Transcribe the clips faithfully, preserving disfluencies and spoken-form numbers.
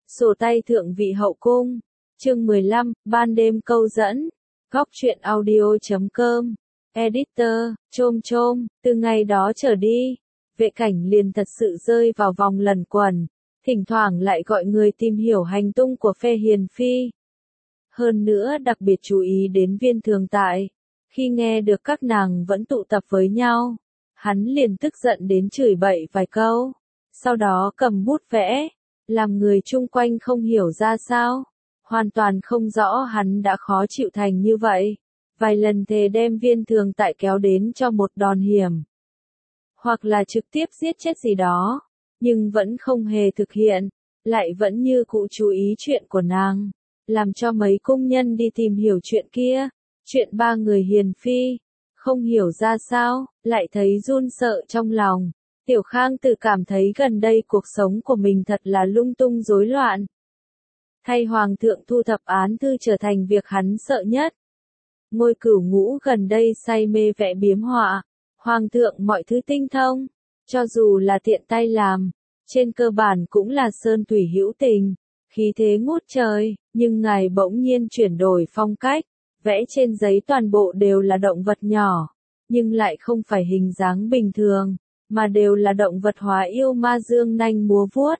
Sổ tay thượng vị hậu cung. Chương mười lăm, ban đêm câu dẫn. Góc truyện audio chấm com. Editor, chôm chôm, từ ngày đó trở đi, Vệ Cảnh liền thật sự rơi vào vòng lẩn quẩn, thỉnh thoảng lại gọi người tìm hiểu hành tung của phe hiền phi. Hơn nữa đặc biệt chú ý đến Viên Thường Tại, khi nghe được các nàng vẫn tụ tập với nhau, hắn liền tức giận đến chửi bậy vài câu, sau đó cầm bút vẽ, làm người chung quanh không hiểu ra sao, hoàn toàn không rõ hắn đã khó chịu thành như vậy. Vài lần thề đem Viên Thường Tại kéo đến cho một đòn hiểm, hoặc là trực tiếp giết chết gì đó, nhưng vẫn không hề thực hiện, lại vẫn như cũ chú ý chuyện của nàng, làm cho mấy cung nhân đi tìm hiểu chuyện kia, chuyện ba người hiền phi, không hiểu ra sao, lại thấy run sợ trong lòng. Tiểu Khang tự cảm thấy gần đây cuộc sống của mình thật là lung tung rối loạn. Thay Hoàng thượng thu thập án thư trở thành việc hắn sợ nhất. Ngôi Cửu Ngũ gần đây say mê vẽ biếm họa, Hoàng thượng mọi thứ tinh thông, cho dù là tiện tay làm, trên cơ bản cũng là sơn thủy hữu tình, khí thế ngút trời, nhưng ngài bỗng nhiên chuyển đổi phong cách, vẽ trên giấy toàn bộ đều là động vật nhỏ, nhưng lại không phải hình dáng bình thường, mà đều là động vật hóa yêu ma dương nanh múa vuốt.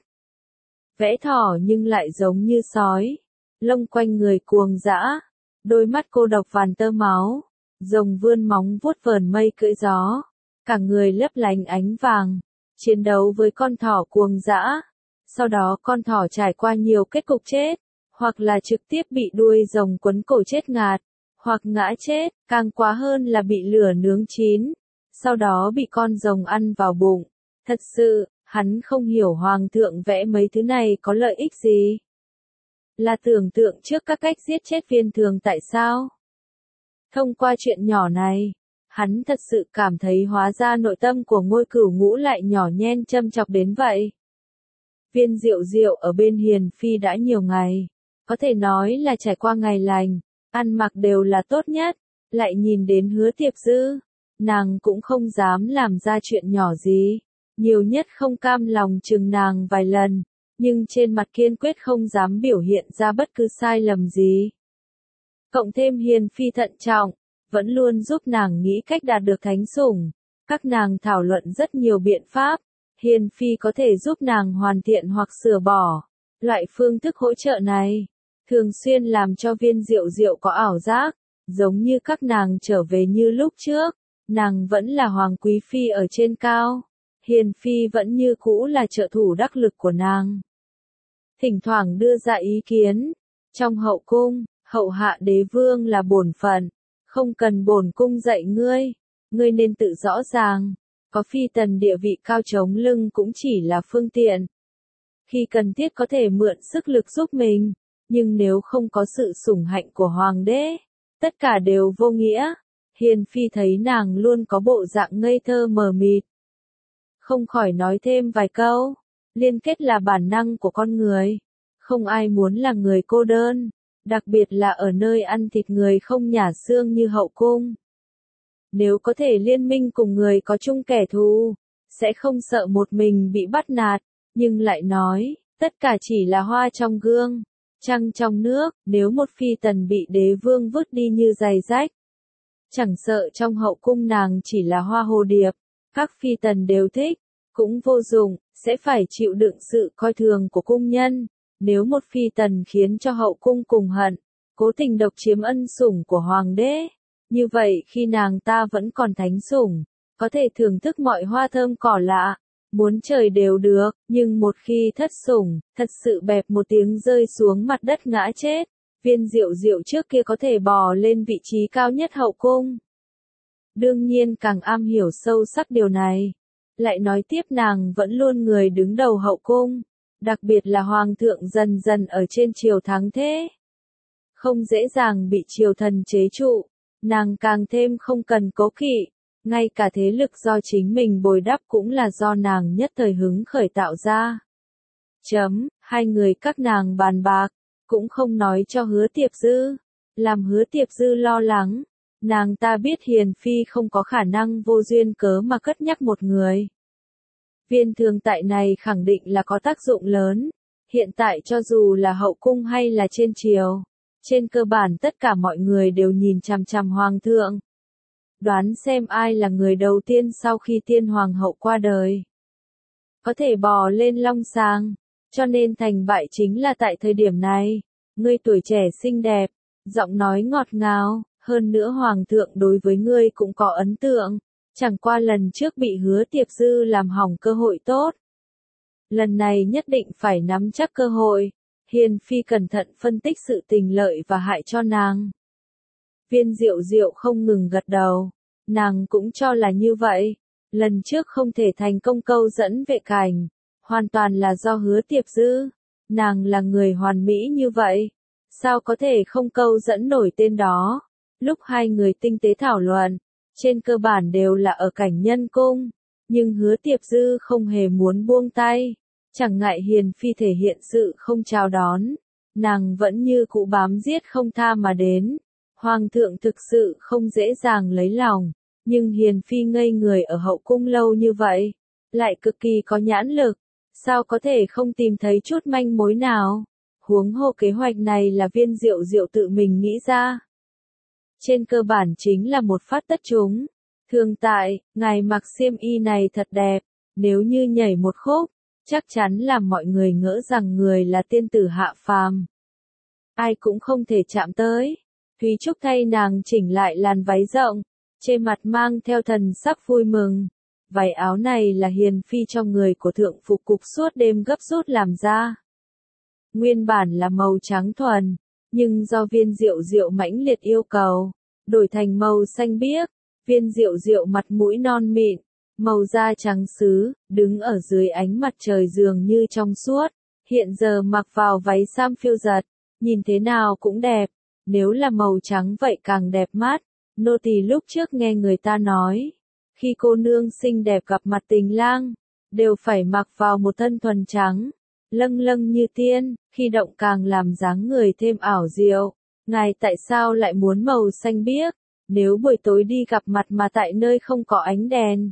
Vẽ thỏ nhưng lại giống như sói, lông quanh người cuồng dã, đôi mắt cô độc vằn tơ máu, rồng vươn móng vuốt vờn mây cưỡi gió, cả người lấp lánh ánh vàng, chiến đấu với con thỏ cuồng dã. Sau đó con thỏ trải qua nhiều kết cục chết, hoặc là trực tiếp bị đuôi rồng quấn cổ chết ngạt, hoặc ngã chết, càng quá hơn là bị lửa nướng chín, sau đó bị con rồng ăn vào bụng. Thật sự, hắn không hiểu Hoàng thượng vẽ mấy thứ này có lợi ích gì. Là tưởng tượng trước các cách giết chết Viên Thường Tại sao? Thông qua chuyện nhỏ này, hắn thật sự cảm thấy hóa ra nội tâm của Ngôi Cửu Ngũ lại nhỏ nhen châm chọc đến vậy. Viên Diệu Diệu ở bên hiền phi đã nhiều ngày, có thể nói là trải qua ngày lành, ăn mặc đều là tốt nhất, lại nhìn đến Hứa Tiệp Dư, nàng cũng không dám làm ra chuyện nhỏ gì, nhiều nhất không cam lòng chừng nàng vài lần, nhưng trên mặt kiên quyết không dám biểu hiện ra bất cứ sai lầm gì. Cộng thêm hiền phi thận trọng, vẫn luôn giúp nàng nghĩ cách đạt được thánh sủng, các nàng thảo luận rất nhiều biện pháp, hiền phi có thể giúp nàng hoàn thiện hoặc sửa bỏ. Loại phương thức hỗ trợ này, thường xuyên làm cho Viên Diệu Diệu có ảo giác, giống như các nàng trở về như lúc trước, nàng vẫn là Hoàng Quý Phi ở trên cao, hiền phi vẫn như cũ là trợ thủ đắc lực của nàng. Thỉnh thoảng đưa ra ý kiến, trong hậu cung, hậu hạ đế vương là bổn phận, không cần bổn cung dạy ngươi, ngươi nên tự rõ ràng, có phi tần địa vị cao chống lưng cũng chỉ là phương tiện. Khi cần thiết có thể mượn sức lực giúp mình, nhưng nếu không có sự sủng hạnh của hoàng đế, tất cả đều vô nghĩa. Hiền phi thấy nàng luôn có bộ dạng ngây thơ mờ mịt, không khỏi nói thêm vài câu. Liên kết là bản năng của con người, không ai muốn là người cô đơn, đặc biệt là ở nơi ăn thịt người không nhả xương như hậu cung. Nếu có thể liên minh cùng người có chung kẻ thù, sẽ không sợ một mình bị bắt nạt, nhưng lại nói, tất cả chỉ là hoa trong gương, trăng trong nước, nếu một phi tần bị đế vương vứt đi như giày rách. Chẳng sợ trong hậu cung nàng chỉ là hoa hồ điệp, các phi tần đều thích, cũng vô dụng, sẽ phải chịu đựng sự coi thường của cung nhân. Nếu một phi tần khiến cho hậu cung cùng hận, cố tình độc chiếm ân sủng của hoàng đế, như vậy khi nàng ta vẫn còn thánh sủng, có thể thưởng thức mọi hoa thơm cỏ lạ, muốn trời đều được, nhưng một khi thất sủng, thật sự bẹp một tiếng rơi xuống mặt đất ngã chết. Viên Diệu Diệu trước kia có thể bò lên vị trí cao nhất hậu cung, đương nhiên càng am hiểu sâu sắc điều này. Lại nói tiếp nàng vẫn luôn người đứng đầu hậu cung, đặc biệt là hoàng thượng dần dần ở trên triều thắng thế, không dễ dàng bị triều thần chế trụ, nàng càng thêm không cần cố kỵ, ngay cả thế lực do chính mình bồi đắp cũng là do nàng nhất thời hứng khởi tạo ra. Chấm, hai người các nàng bàn bạc, cũng không nói cho Hứa Tiệp Dư, làm Hứa Tiệp Dư lo lắng. Nàng ta biết hiền phi không có khả năng vô duyên cớ mà cất nhắc một người. Viên Thường Tại này khẳng định là có tác dụng lớn, Hiện tại cho dù là hậu cung hay là trên triều, trên cơ bản tất cả mọi người đều nhìn chằm chằm hoàng thượng. Đoán xem ai là người đầu tiên sau khi tiên hoàng hậu qua đời. Có thể bò lên long sàng, cho nên thành bại chính là tại thời điểm này. Ngươi tuổi trẻ xinh đẹp, giọng nói ngọt ngào, hơn nữa hoàng thượng đối với ngươi cũng có ấn tượng, chẳng qua lần trước bị Hứa Tiệp Dư làm hỏng cơ hội tốt. Lần này nhất định phải nắm chắc cơ hội, Hiền Phi cẩn thận phân tích sự tình lợi và hại cho nàng. Viên Diệu Diệu không ngừng gật đầu, nàng cũng cho là như vậy, lần trước không thể thành công câu dẫn Vệ Cảnh, hoàn toàn là do Hứa Tiệp Dư, nàng là người hoàn mỹ như vậy, sao có thể không câu dẫn nổi tên đó. Lúc hai người tinh tế thảo luận, trên cơ bản đều là ở cảnh nhân cung, nhưng Hứa Tiệp Dư không hề muốn buông tay, chẳng ngại Hiền Phi thể hiện sự không chào đón, nàng vẫn như cũ bám giết không tha mà đến. Hoàng thượng thực sự không dễ dàng lấy lòng, nhưng Hiền Phi ngây người ở hậu cung lâu như vậy, lại cực kỳ có nhãn lực, sao có thể không tìm thấy chút manh mối nào. Huống hồ kế hoạch này là Viên Diệu Diệu tự mình nghĩ ra. Trên cơ bản chính là một phát tất trúng. Thường tại, ngài mặc xiêm y này thật đẹp, nếu như nhảy một khúc, chắc chắn làm mọi người ngỡ rằng người là tiên tử hạ phàm. Ai cũng không thể chạm tới. Thúy Trúc thay nàng chỉnh lại làn váy rộng, trên mặt mang theo thần sắc vui mừng. Váy áo này là Hiền Phi cho người của thượng phục cục suốt đêm gấp rút làm ra. Nguyên bản là màu trắng thuần, nhưng do Viên Diệu Diệu mãnh liệt yêu cầu, đổi thành màu xanh biếc. Viên Diệu Diệu mặt mũi non mịn, màu da trắng sứ, đứng ở dưới ánh mặt trời dường như trong suốt, hiện giờ mặc vào váy sam phiêu giật, nhìn thế nào cũng đẹp, nếu là màu trắng vậy càng đẹp mắt. Nô tỳ lúc trước nghe người ta nói, khi cô nương xinh đẹp gặp mặt tình lang, đều phải mặc vào một thân thuần trắng, lâng lâng như tiên, khi động càng làm dáng người thêm ảo diệu. Ngài tại sao lại muốn màu xanh biếc, nếu buổi tối đi gặp mặt mà tại nơi không có ánh đèn?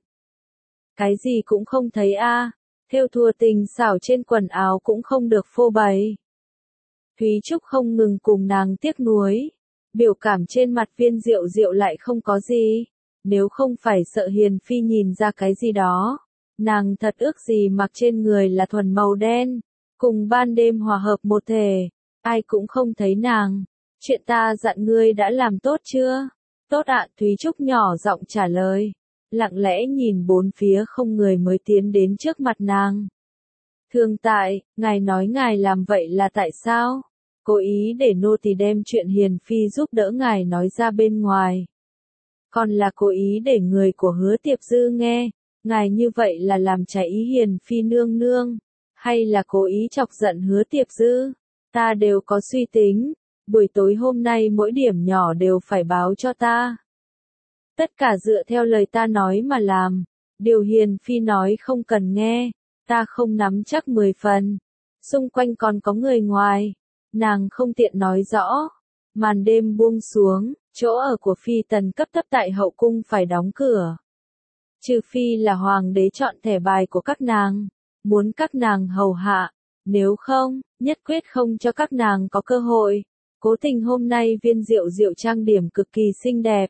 Cái gì cũng không thấy a, à, thêu thùa tình xảo trên quần áo cũng không được phô bày. Thúy Trúc không ngừng cùng nàng tiếc nuối, biểu cảm trên mặt Viên Diệu Diệu lại không có gì, nếu không phải sợ Hiền Phi nhìn ra cái gì đó, nàng thật ước gì mặc trên người là thuần màu đen, cùng ban đêm hòa hợp một thể, ai cũng không thấy nàng. Chuyện ta dặn ngươi đã làm tốt chưa? Tốt ạ, Thúy Trúc nhỏ giọng trả lời, lặng lẽ nhìn bốn phía không người mới tiến đến trước mặt nàng. Thường tại, ngài nói ngài làm vậy là tại sao? Cố ý để nô tỳ đem chuyện Hiền Phi giúp đỡ ngài nói ra bên ngoài. Còn là cố ý để người của Hứa Tiệp Dư nghe, ngài như vậy là làm trái ý Hiền Phi nương nương, hay là cố ý chọc giận Hứa Tiệp Dư? Ta đều có suy tính, buổi tối hôm nay mỗi điểm nhỏ đều phải báo cho ta. Tất cả dựa theo lời ta nói mà làm, điều Hiền Phi nói không cần nghe, ta không nắm chắc mười phần. Xung quanh còn có người ngoài, nàng không tiện nói rõ. Màn đêm buông xuống, chỗ ở của Phi tần cấp thấp tại hậu cung phải đóng cửa. Trừ phi là hoàng đế chọn thẻ bài của các nàng, muốn các nàng hầu hạ, nếu không, nhất quyết không cho các nàng có cơ hội. Cố Tình hôm nay Viên Diệu Diệu trang điểm cực kỳ xinh đẹp.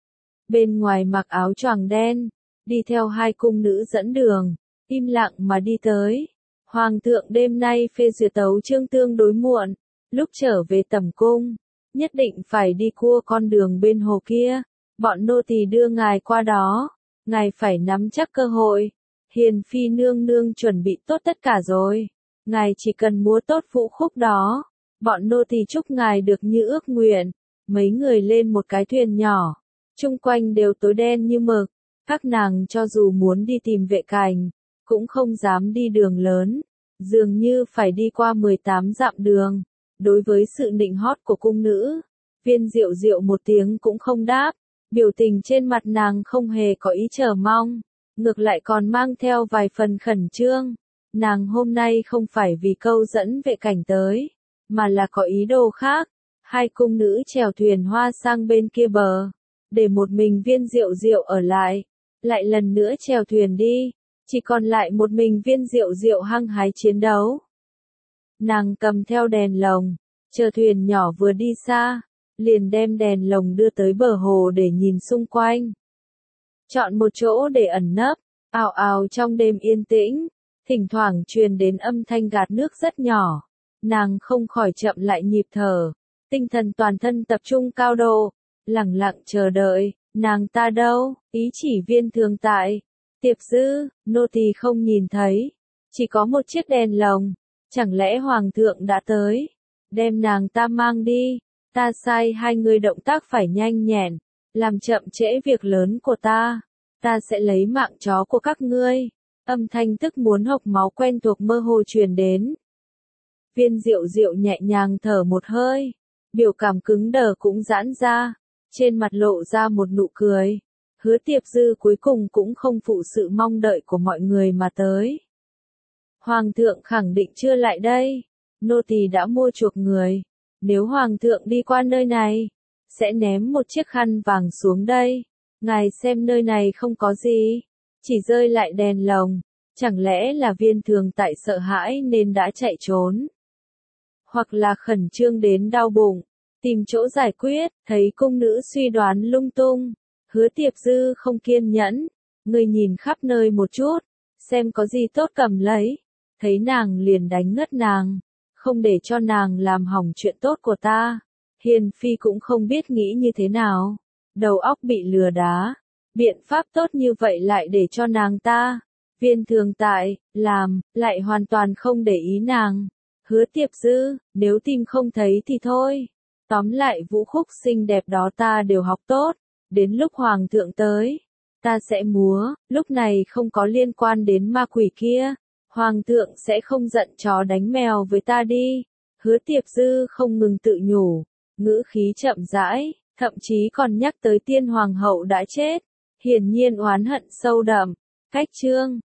Bên ngoài mặc áo choàng đen, đi theo hai cung nữ dẫn đường, im lặng mà đi tới. Hoàng thượng đêm nay phê duyệt tấu chương tương đối muộn, lúc trở về tẩm cung, nhất định phải đi cua con đường bên hồ kia, bọn nô tỳ đưa ngài qua đó, ngài phải nắm chắc cơ hội. Hiền Phi nương nương chuẩn bị tốt tất cả rồi, ngài chỉ cần múa tốt vũ khúc đó, bọn nô tỳ chúc ngài được như ước nguyện. Mấy người lên một cái thuyền nhỏ, chung quanh đều tối đen như mực, các nàng cho dù muốn đi tìm Vệ Cảnh, cũng không dám đi đường lớn, dường như phải đi qua mười tám dặm đường. Đối với sự nịnh hót của cung nữ, Viên Diệu Diệu một tiếng cũng không đáp, biểu tình trên mặt nàng không hề có ý chờ mong, ngược lại còn mang theo vài phần khẩn trương. Nàng hôm nay không phải vì câu dẫn Vệ Cảnh tới, mà là có ý đồ khác. Hai cung nữ chèo thuyền hoa sang bên kia bờ, để một mình Viên Diệu Diệu ở lại, lại lần nữa chèo thuyền đi, chỉ còn lại một mình Viên Diệu Diệu hăng hái chiến đấu. Nàng cầm theo đèn lồng, chờ thuyền nhỏ vừa đi xa, liền đem đèn lồng đưa tới bờ hồ để nhìn xung quanh. Chọn một chỗ để ẩn nấp, ào ào trong đêm yên tĩnh, thỉnh thoảng truyền đến âm thanh gạt nước rất nhỏ. Nàng không khỏi chậm lại nhịp thở, tinh thần toàn thân tập trung cao độ, lặng lặng chờ đợi. Nàng ta đâu? Ý chỉ Viên Thường tại. Tiệp Dư, nô tỳ không nhìn thấy, chỉ có một chiếc đèn lồng, chẳng lẽ hoàng thượng đã tới? Đem nàng ta mang đi, ta sai hai người động tác phải nhanh nhẹn, làm chậm trễ việc lớn của ta, ta sẽ lấy mạng chó của các ngươi. Âm thanh tức muốn hộc máu quen thuộc mơ hồ truyền đến. Viên Diệu Diệu nhẹ nhàng thở một hơi, biểu cảm cứng đờ cũng giãn ra, trên mặt lộ ra một nụ cười. Hứa Tiệp Dư cuối cùng cũng không phụ sự mong đợi của mọi người mà tới. Hoàng thượng khẳng định chưa lại đây, nô tỳ đã mua chuộc người, nếu hoàng thượng đi qua nơi này, sẽ ném một chiếc khăn vàng xuống đây. Ngài xem nơi này không có gì, chỉ rơi lại đèn lồng, chẳng lẽ là Viên Thường tại sợ hãi nên đã chạy trốn? Hoặc là khẩn trương đến đau bụng, tìm chỗ giải quyết, thấy cung nữ suy đoán lung tung. Hứa Tiệp Dư không kiên nhẫn, người nhìn khắp nơi một chút, xem có gì tốt cầm lấy, thấy nàng liền đánh ngất nàng, không để cho nàng làm hỏng chuyện tốt của ta. Hiền Phi cũng không biết nghĩ như thế nào, đầu óc bị lừa đá, biện pháp tốt như vậy lại để cho nàng ta. Viên Thường tại, làm, lại hoàn toàn không để ý nàng. Hứa Tiệp Dư, nếu tìm không thấy thì thôi. Tóm lại vũ khúc xinh đẹp đó ta đều học tốt, đến lúc hoàng thượng tới, ta sẽ múa, lúc này không có liên quan đến ma quỷ kia, hoàng thượng sẽ không giận chó đánh mèo với ta đi. Hứa Tiệp Dư không ngừng tự nhủ, ngữ khí chậm rãi, thậm chí còn nhắc tới tiên hoàng hậu đã chết, hiển nhiên oán hận sâu đậm. Cách chương